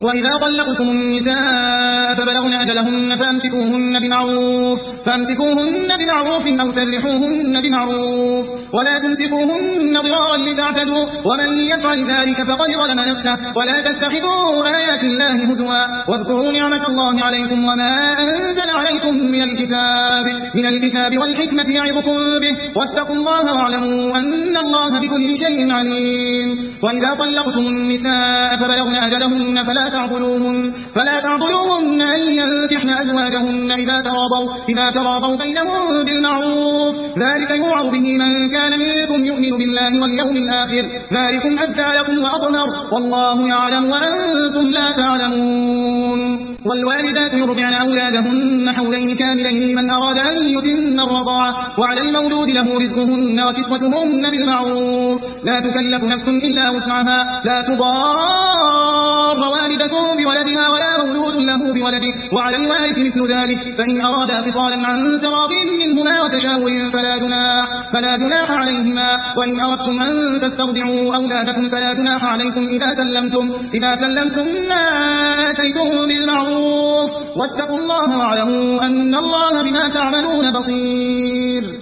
وإذا طلقتم النساء فبلغن أجلهن فامسكوهن بمعروف أو سرحوهن بمعروف ولا تمسكوهن ضرارا لتعتدوا ومن يفعل ذلك فقد ظلم نفسه ولا تتخذوا آيات الله هزوا واذكروا نعمة الله عليكم وما أنزل عليكم من الكتاب والحكمة يعظكم به واتقوا الله واعلموا أن الله بكل شيء عليم. وإذا طلقتم النساء فبلغن أجلهن فلا تعضلوهن أن ينكحن أزواجهن إذا تراضوا بينهم بالمعروف ذلك يوعظ به من كان منكم يؤمن بالله واليوم الآخر ذلكم أزكى لكم وأطهر والله يعلم وأنتم لا تعلمون. والوالدات يرضعن أولادهن حولين كاملين لمن أراد أن يتم الرضاعة وعلى المولود له رزقهن وكسوتهن بالمعروف لا تكلف نفس إلا وسعها لا تضار والدة بولدها ولا مولود له بولده وعلى الوارث مثل ذلك فإن أرادا فصالا عن تراض منهما وتشاور فلا جناح عليهما وإن أردتم أن تسترضعوا أولادكم فلا جناح عليكم إذا سلمتم ما آتيتم بالمعروف واتقوا الله واعلموا أن الله بما تعملون بصير.